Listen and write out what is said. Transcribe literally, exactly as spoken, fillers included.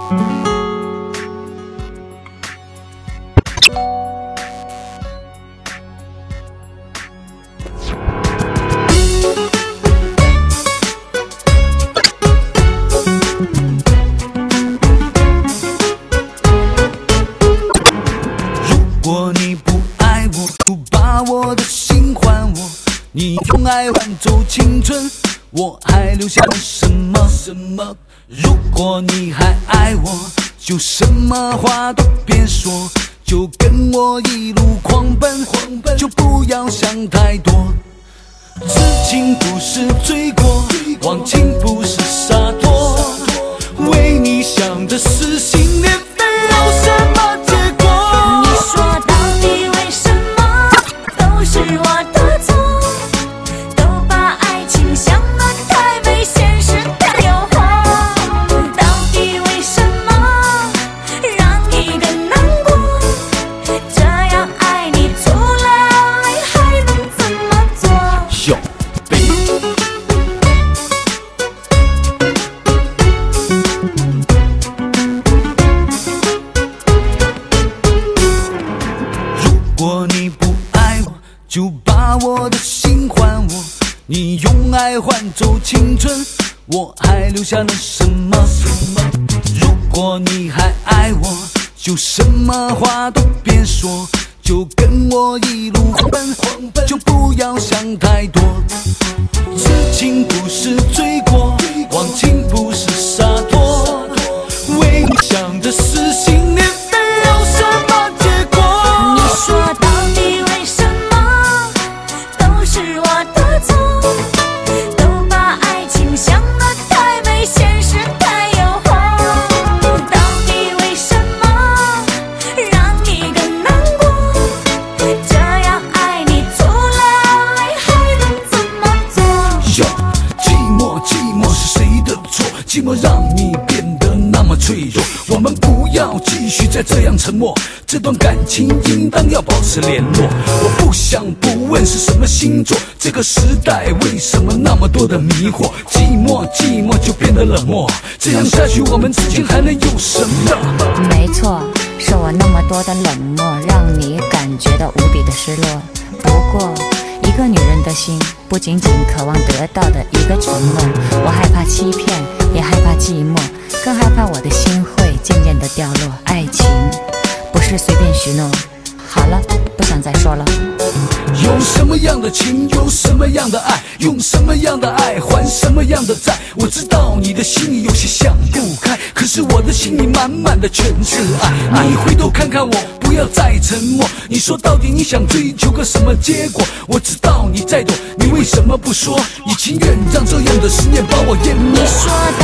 如果你不爱我，就把我的心还我。你用爱换走青春，我还留下了什么？什么？如果你还爱我，就什么话都别说，就跟我一路狂奔，狂奔，就不要想太多。痴情不是罪过，忘情不是洒脱，为你想的是心连飞，有什么结果？ 你说到底为什么都是我的错，都把爱情想得太美，现实太诱惑。到底为什么让一个难过？这样爱你除了泪还能怎么做？ 哟如果你不爱我，就把我的心还我。你用爱换走青春，我还留下了什么？如果你还爱我，就什么话都别说，就跟我一路狂奔，狂奔，就不要想太多。痴情不是罪过，忘情不是洒脱，为你想的是心连飞，有什么结果？ 你说到底为什么都是我的错，都把爱情想得太美，现实太诱惑。到底为什么让一个难过？这样爱你除了泪还能怎么做？ 哟，寂寞寂寞是谁的错？寂寞让你变得那么脆弱，我们不要继续再这样沉默，这段感情应当要保持联络。我不想不问是什么星座，这个时代为什么那么多的迷惑？寂寞寂寞就变得冷漠，这样下去我们之间还能有什么？ 没错，是我那么多的冷漠，让你感觉到无比的失落。不过一个女人的心不仅仅渴望得到的一个承诺，我害怕欺骗，也害怕寂寞，更害怕我的心会渐渐的掉落。爱情不是随便许诺。好了，不想再说了。 有什么样的情，有什么样的爱，用什么样的爱还什么样的债。我知道你的心里有些想不开，可是我的心里满满的全是爱。你回头看看我，不要再沉默。你说到底你想追求个什么结果？我知道你在躲，你为什么不说？你情愿让这样的思念把我淹没？ 你说